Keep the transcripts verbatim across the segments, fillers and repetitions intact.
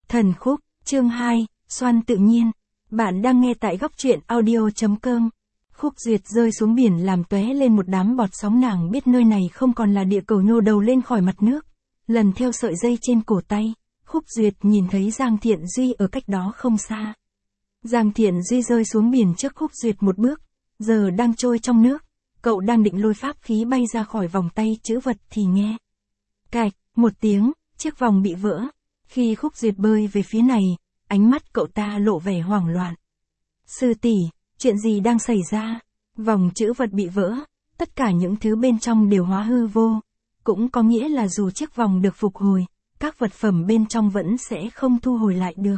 Thần khúc, chương hai, Xoan tự nhiên. Bạn đang nghe tại góc truyện audio.com. Khúc Duyệt rơi xuống biển làm tóe lên một đám bọt sóng, nàng biết nơi này không còn là địa cầu, nhô đầu lên khỏi mặt nước. Lần theo sợi dây trên cổ tay, Khúc Duyệt nhìn thấy Giang Thiện Duy ở cách đó không xa. Giang Thiện Duy rơi xuống biển trước Khúc Duyệt một bước, giờ đang trôi trong nước. Cậu đang định lôi pháp khí bay ra khỏi vòng tay chữ vật thì nghe cạch, một tiếng, chiếc vòng bị vỡ. Khi Khúc Duyệt bơi về phía này, ánh mắt cậu ta lộ vẻ hoảng loạn. Sư tỷ, chuyện gì đang xảy ra? Vòng chữ vật bị vỡ, tất cả những thứ bên trong đều hóa hư vô. Cũng có nghĩa là dù chiếc vòng được phục hồi, các vật phẩm bên trong vẫn sẽ không thu hồi lại được.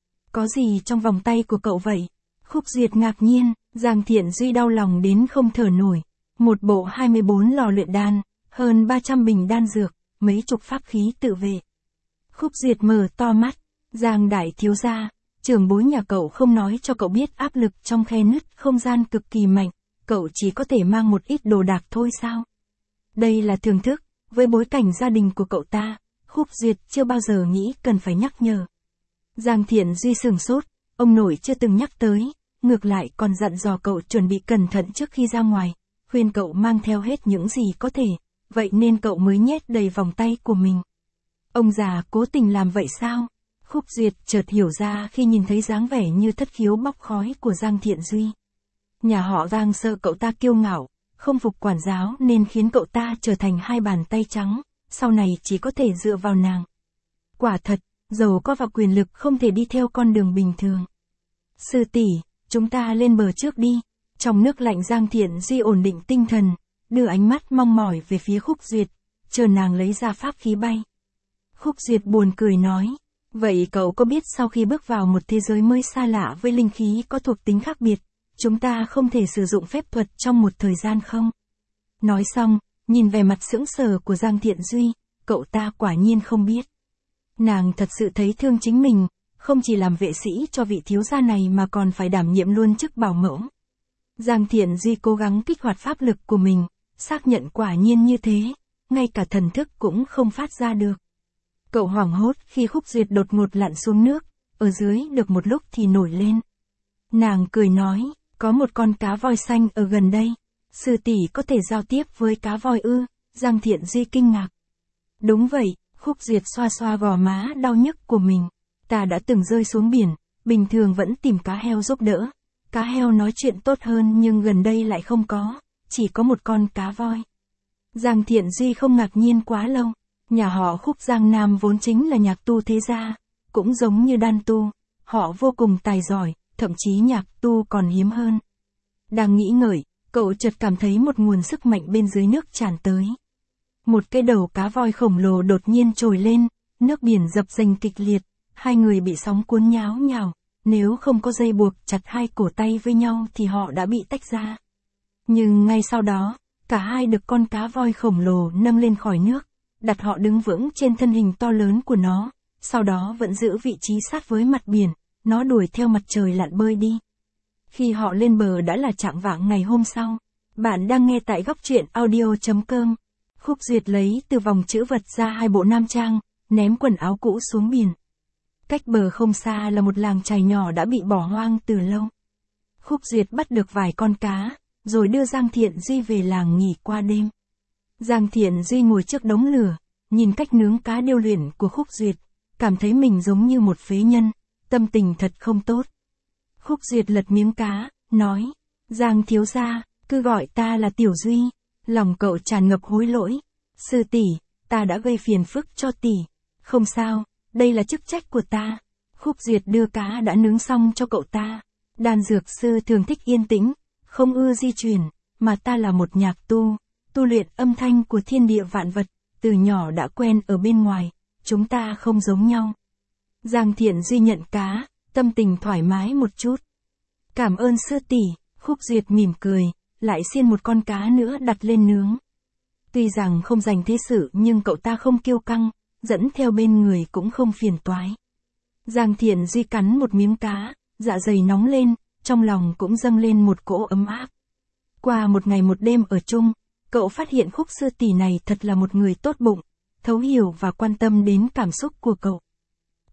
Có gì trong vòng tay của cậu vậy? Khúc Duyệt ngạc nhiên, Giang Thiện Duy đau lòng đến không thở nổi. Một bộ hai mươi bốn lò luyện đan, hơn ba trăm bình đan dược, mấy chục pháp khí tự vệ. Khúc Duyệt mở to mắt, Giang đại thiếu gia, trưởng bối nhà cậu không nói cho cậu biết áp lực trong khe nứt không gian cực kỳ mạnh, cậu chỉ có thể mang một ít đồ đạc thôi sao? Đây là thưởng thức, với bối cảnh gia đình của cậu ta, Khúc Duyệt chưa bao giờ nghĩ cần phải nhắc nhở. Giang Thiện Duy sửng sốt, ông nội chưa từng nhắc tới, ngược lại còn dặn dò cậu chuẩn bị cẩn thận trước khi ra ngoài, khuyên cậu mang theo hết những gì có thể, vậy nên cậu mới nhét đầy vòng tay của mình. Ông già cố tình làm vậy sao? Khúc Duyệt chợt hiểu ra khi nhìn thấy dáng vẻ như thất khiếu bốc khói của Giang Thiện Duy. Nhà họ Giang sợ cậu ta kiêu ngạo, không phục quản giáo nên khiến cậu ta trở thành hai bàn tay trắng, sau này chỉ có thể dựa vào nàng. Quả thật, giàu có và quyền lực không thể đi theo con đường bình thường. Sư tỷ, chúng ta lên bờ trước đi. Trong nước lạnh Giang Thiện Duy ổn định tinh thần, đưa ánh mắt mong mỏi về phía Khúc Duyệt, chờ nàng lấy ra pháp khí bay. Khúc Duyệt buồn cười nói, vậy cậu có biết sau khi bước vào một thế giới mới xa lạ với linh khí có thuộc tính khác biệt, chúng ta không thể sử dụng phép thuật trong một thời gian không? Nói xong, nhìn về mặt sững sờ của Giang Thiện Duy, cậu ta quả nhiên không biết. Nàng thật sự thấy thương chính mình, không chỉ làm vệ sĩ cho vị thiếu gia này mà còn phải đảm nhiệm luôn chức bảo mẫu. Giang Thiện Duy cố gắng kích hoạt pháp lực của mình, xác nhận quả nhiên như thế, ngay cả thần thức cũng không phát ra được. Cậu hoảng hốt khi Khúc Duyệt đột ngột lặn xuống nước, ở dưới được một lúc thì nổi lên. Nàng cười nói, có một con cá voi xanh ở gần đây, sư tỷ có thể giao tiếp với cá voi ư? Giang Thiện Duy kinh ngạc. Đúng vậy, Khúc Duyệt xoa xoa gò má đau nhức của mình, ta đã từng rơi xuống biển, bình thường vẫn tìm cá heo giúp đỡ. Cá heo nói chuyện tốt hơn nhưng gần đây lại không có, chỉ có một con cá voi. Giang Thiện Duy không ngạc nhiên quá lâu, nhà họ Khúc Giang Nam vốn chính là nhạc tu thế gia, cũng giống như đan tu, họ vô cùng tài giỏi, thậm chí nhạc tu còn hiếm hơn. Đang nghĩ ngợi, cậu chợt cảm thấy một nguồn sức mạnh bên dưới nước tràn tới. Một cái đầu cá voi khổng lồ đột nhiên trồi lên, nước biển dập dềnh kịch liệt, hai người bị sóng cuốn nháo nhào. Nếu không có dây buộc chặt hai cổ tay với nhau thì họ đã bị tách ra. Nhưng ngay sau đó, cả hai được con cá voi khổng lồ nâng lên khỏi nước, đặt họ đứng vững trên thân hình to lớn của nó, sau đó vẫn giữ vị trí sát với mặt biển, nó đuổi theo mặt trời lặn bơi đi. Khi họ lên bờ đã là chạng vạng ngày hôm sau. Bạn đang nghe tại góc truyện audio.com. Khúc Duyệt lấy từ vòng chữ vật ra hai bộ nam trang, ném quần áo cũ xuống biển. Cách bờ không xa là một làng chài nhỏ đã bị bỏ hoang từ lâu. Khúc Duyệt bắt được vài con cá, rồi đưa Giang Thiện Duy về làng nghỉ qua đêm. Giang Thiện Duy ngồi trước đống lửa, nhìn cách nướng cá điêu luyện của Khúc Duyệt, cảm thấy mình giống như một phế nhân, tâm tình thật không tốt. Khúc Duyệt lật miếng cá, nói, Giang thiếu gia, cứ gọi ta là Tiểu Duy. Lòng cậu tràn ngập hối lỗi. Sư tỷ, ta đã gây phiền phức cho tỷ. Không sao. Đây là chức trách của ta. Khúc Duyệt đưa cá đã nướng xong cho cậu ta. Đan dược sư thường thích yên tĩnh, không ưa di chuyển, mà ta là một nhạc tu, tu luyện âm thanh của thiên địa vạn vật, từ nhỏ đã quen ở bên ngoài, chúng ta không giống nhau. Giang Thiện Duy nhận cá, tâm tình thoải mái một chút. Cảm ơn sư tỷ, Khúc Duyệt mỉm cười, lại xiên một con cá nữa đặt lên nướng. Tuy rằng không dành thế sự nhưng cậu ta không kiêu căng, dẫn theo bên người cũng không phiền toái. Giang Thiện Duy cắn một miếng cá, dạ dày nóng lên, trong lòng cũng dâng lên một cỗ ấm áp. Qua một ngày một đêm ở chung, cậu phát hiện Khúc sư tỷ này thật là một người tốt bụng, thấu hiểu và quan tâm đến cảm xúc của cậu.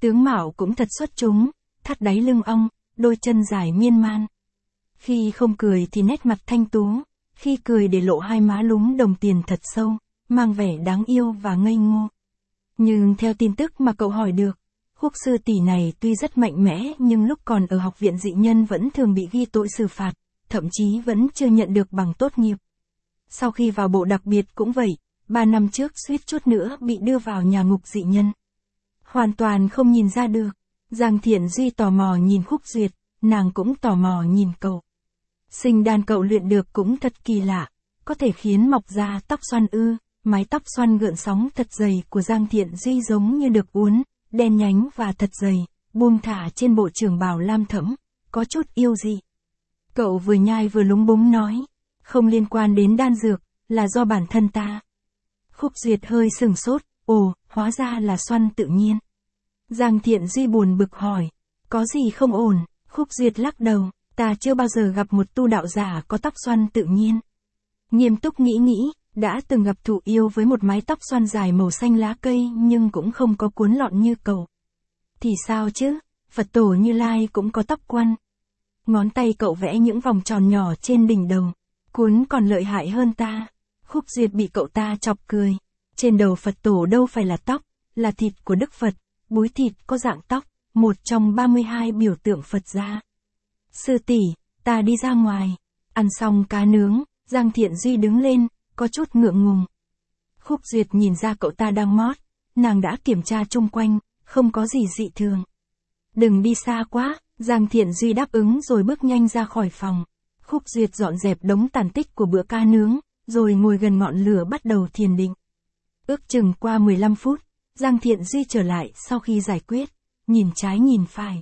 Tướng mạo cũng thật xuất chúng, thắt đáy lưng ong, đôi chân dài miên man. Khi không cười thì nét mặt thanh tú, khi cười để lộ hai má lúm đồng tiền thật sâu, mang vẻ đáng yêu và ngây ngô. Nhưng theo tin tức mà cậu hỏi được, Khúc sư tỷ này tuy rất mạnh mẽ nhưng lúc còn ở học viện dị nhân vẫn thường bị ghi tội xử phạt, thậm chí vẫn chưa nhận được bằng tốt nghiệp. Sau khi vào bộ đặc biệt cũng vậy, ba năm trước suýt chút nữa bị đưa vào nhà ngục dị nhân. Hoàn toàn không nhìn ra được. Giang Thiện Duy tò mò nhìn Khúc Duyệt, nàng cũng tò mò nhìn cậu. Sinh đan cậu luyện được cũng thật kỳ lạ, có thể khiến mọc ra tóc xoăn ư, mái tóc xoăn gợn sóng thật dày của Giang Thiện Duy giống như được uốn, đen nhánh và thật dày, buông thả trên bộ trường bào lam thẫm, có chút yêu dị. Cậu vừa nhai vừa lúng búng nói, không liên quan đến đan dược, là do bản thân ta. Khúc Duyệt hơi sừng sốt, ồ, hóa ra là xoăn tự nhiên. Giang Thiện Duy buồn bực hỏi, có gì không ổn? Khúc Duyệt lắc đầu, ta chưa bao giờ gặp một tu đạo giả có tóc xoăn tự nhiên. Nghiêm túc nghĩ nghĩ, đã từng gặp thụ yêu với một mái tóc xoăn dài màu xanh lá cây nhưng cũng không có cuốn lọn như cậu. Thì sao chứ, Phật tổ Như Lai cũng có tóc quăn. Ngón tay cậu vẽ những vòng tròn nhỏ trên đỉnh đầu, cuốn còn lợi hại hơn ta. Khúc Duyệt bị cậu ta chọc cười. Trên đầu Phật tổ đâu phải là tóc, là thịt của Đức Phật, búi thịt có dạng tóc, một trong ba mươi hai biểu tượng Phật gia. Sư tỷ, ta đi ra ngoài. Ăn xong cá nướng, Giang Thiện Duy đứng lên, có chút ngượng ngùng. Khúc Duyệt nhìn ra cậu ta đang mót, nàng đã kiểm tra chung quanh, không có gì dị thường. Đừng đi xa quá, Giang Thiện Duy đáp ứng rồi bước nhanh ra khỏi phòng. Khúc Duyệt dọn dẹp đống tàn tích của bữa cá nướng, rồi ngồi gần ngọn lửa bắt đầu thiền định. Ước chừng qua mười lăm phút, Giang Thiện Duy trở lại sau khi giải quyết, nhìn trái nhìn phải.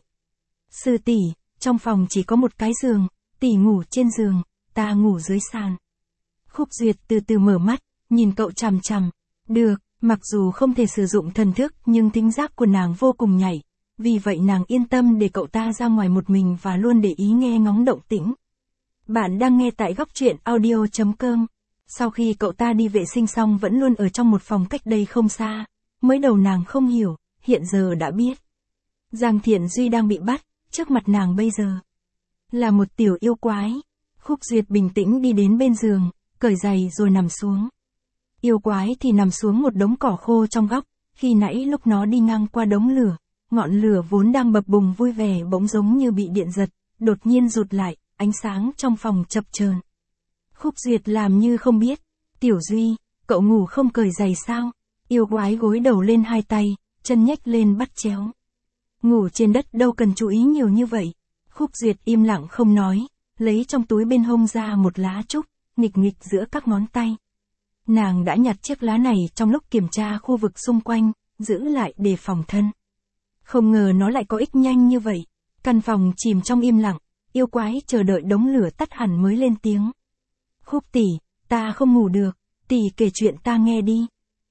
Sư tỷ, trong phòng chỉ có một cái giường, tỷ ngủ trên giường, ta ngủ dưới sàn. Khúc Duyệt từ từ mở mắt, nhìn cậu chằm chằm. Được, mặc dù không thể sử dụng thần thức nhưng thính giác của nàng vô cùng nhạy, vì vậy nàng yên tâm để cậu ta ra ngoài một mình và luôn để ý nghe ngóng động tĩnh. Bạn đang nghe tại góc truyện audio chấm com. Sau khi cậu ta đi vệ sinh xong vẫn luôn ở trong một phòng cách đây không xa. Mới đầu nàng không hiểu, hiện giờ đã biết. Giang Thiện Duy đang bị bắt, trước mặt nàng bây giờ là một tiểu yêu quái. Khúc Duyệt bình tĩnh đi đến bên giường, cởi giày rồi nằm xuống. Yêu quái thì nằm xuống một đống cỏ khô trong góc, khi nãy lúc nó đi ngang qua đống lửa, ngọn lửa vốn đang bập bùng vui vẻ bỗng giống như bị điện giật, đột nhiên rụt lại, ánh sáng trong phòng chập chờn. Khúc Duyệt làm như không biết. Tiểu Duy, cậu ngủ không cởi giày sao? Yêu quái gối đầu lên hai tay, chân nhếch lên bắt chéo. Ngủ trên đất đâu cần chú ý nhiều như vậy. Khúc Duyệt im lặng không nói, lấy trong túi bên hông ra một lá trúc, nghịch nghịch giữa các ngón tay. Nàng đã nhặt chiếc lá này trong lúc kiểm tra khu vực xung quanh, giữ lại để phòng thân. Không ngờ nó lại có ích nhanh như vậy. Căn phòng chìm trong im lặng, yêu quái chờ đợi đống lửa tắt hẳn mới lên tiếng. Khúc tỷ, ta không ngủ được, tỷ kể chuyện ta nghe đi.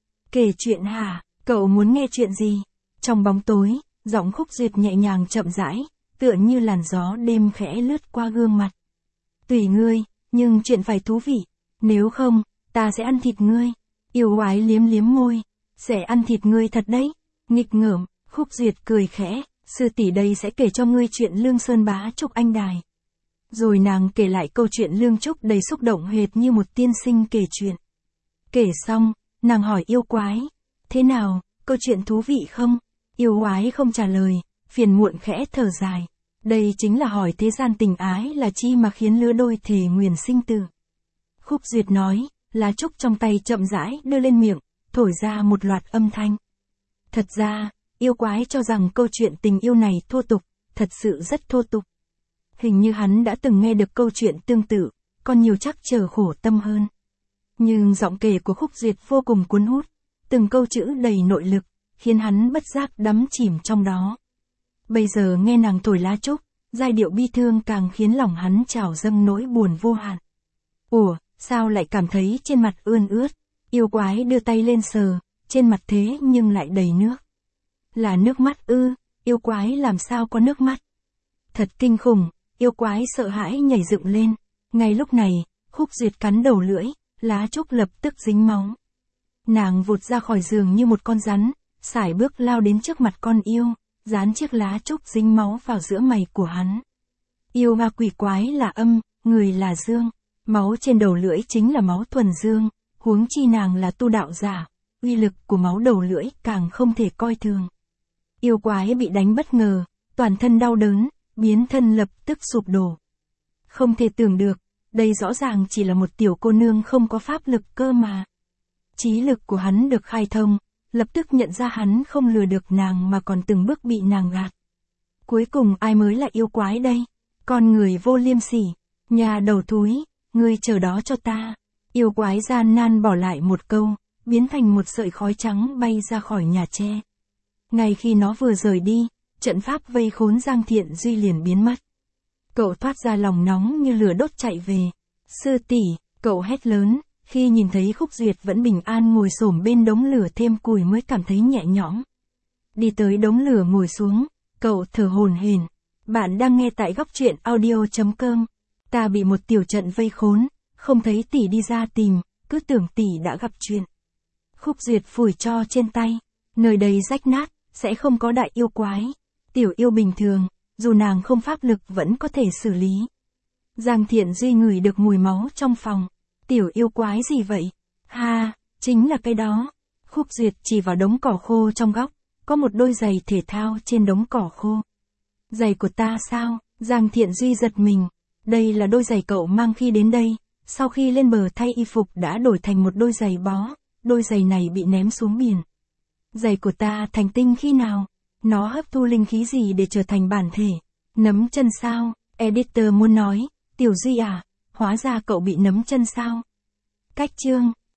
Kể chuyện hả, cậu muốn nghe chuyện gì? Trong bóng tối, giọng Khúc Duyệt nhẹ nhàng chậm rãi, tựa như làn gió đêm khẽ lướt qua gương mặt. Tùy ngươi, nhưng chuyện phải thú vị, nếu không, ta sẽ ăn thịt ngươi. Yêu quái liếm liếm môi, sẽ ăn thịt ngươi thật đấy. Nghịch ngợm, Khúc Duyệt cười khẽ, sư tỷ đây sẽ kể cho ngươi chuyện Lương Sơn Bá Trúc Anh Đài. Rồi nàng kể lại câu chuyện Lương Trúc đầy xúc động hệt như một tiên sinh kể chuyện. Kể xong, nàng hỏi yêu quái, thế nào, câu chuyện thú vị không? Yêu quái không trả lời, phiền muộn khẽ thở dài. Đây chính là hỏi thế gian tình ái là chi mà khiến lứa đôi thề nguyền sinh tử. Khúc Duyệt nói, lá trúc trong tay chậm rãi đưa lên miệng, thổi ra một loạt âm thanh. Thật ra, yêu quái cho rằng câu chuyện tình yêu này thô tục, thật sự rất thô tục. Hình như hắn đã từng nghe được câu chuyện tương tự, còn nhiều trắc trở khổ tâm hơn. Nhưng giọng kể của Khúc Duyệt vô cùng cuốn hút, từng câu chữ đầy nội lực, khiến hắn bất giác đắm chìm trong đó. Bây giờ nghe nàng thổi lá trúc, giai điệu bi thương càng khiến lòng hắn trào dâng nỗi buồn vô hạn. Ủa, sao lại cảm thấy trên mặt ươn ướt? Yêu quái đưa tay lên sờ, trên mặt thế nhưng lại đầy nước. Là nước mắt ư? Yêu quái làm sao có nước mắt? Thật kinh khủng, yêu quái sợ hãi nhảy dựng lên. Ngay lúc này, Khúc Duyệt cắn đầu lưỡi, lá trúc lập tức dính máu. Nàng vụt ra khỏi giường như một con rắn, sải bước lao đến trước mặt con yêu, dán chiếc lá trúc dính máu vào giữa mày của hắn. Yêu ma quỷ quái là âm, người là dương. Máu trên đầu lưỡi chính là máu thuần dương, huống chi nàng là tu đạo giả, uy lực của máu đầu lưỡi càng không thể coi thường. Yêu quái bị đánh bất ngờ, toàn thân đau đớn, biến thân lập tức sụp đổ. Không thể tưởng được, đây rõ ràng chỉ là một tiểu cô nương không có pháp lực cơ mà. Trí lực của hắn được khai thông, lập tức nhận ra hắn không lừa được nàng mà còn từng bước bị nàng gạt. Cuối cùng ai mới là yêu quái đây? Con người vô liêm sỉ, nhà đầu thúi, ngươi chờ đó cho ta. Yêu quái gian nan bỏ lại một câu, biến thành một sợi khói trắng bay ra khỏi nhà tre. Ngay khi nó vừa rời đi, trận pháp vây khốn Giang Thiện Duy liền biến mất. Cậu thoát ra lòng nóng như lửa đốt chạy về. Sư tỷ, cậu hét lớn, khi nhìn thấy Khúc Duyệt vẫn bình an ngồi xổm bên đống lửa thêm củi mới cảm thấy nhẹ nhõm. Đi tới đống lửa ngồi xuống, cậu thở hổn hển. Bạn đang nghe tại góc truyện audio chấm com. Ta bị một tiểu trận vây khốn, không thấy tỷ đi ra tìm, cứ tưởng tỷ đã gặp chuyện. Khúc Duyệt phủi tro trên tay, nơi đây rách nát, sẽ không có đại yêu quái. Tiểu yêu bình thường, dù nàng không pháp lực vẫn có thể xử lý. Giang Thiện Duy ngửi được mùi máu trong phòng. Tiểu yêu quái gì vậy? Ha, chính là cái đó. Khúc Duyệt chỉ vào đống cỏ khô trong góc, có một đôi giày thể thao trên đống cỏ khô. Giày của ta sao? Giang Thiện Duy giật mình. Đây là đôi giày cậu mang khi đến đây, sau khi lên bờ thay y phục đã đổi thành một đôi giày bó, đôi giày này bị ném xuống biển. Giày của ta thành tinh khi nào? Nó hấp thu linh khí gì để trở thành bản thể? Nấm chân sao? Editor muốn nói, Tiểu Duy à, hóa ra cậu bị nấm chân sao? Cách chương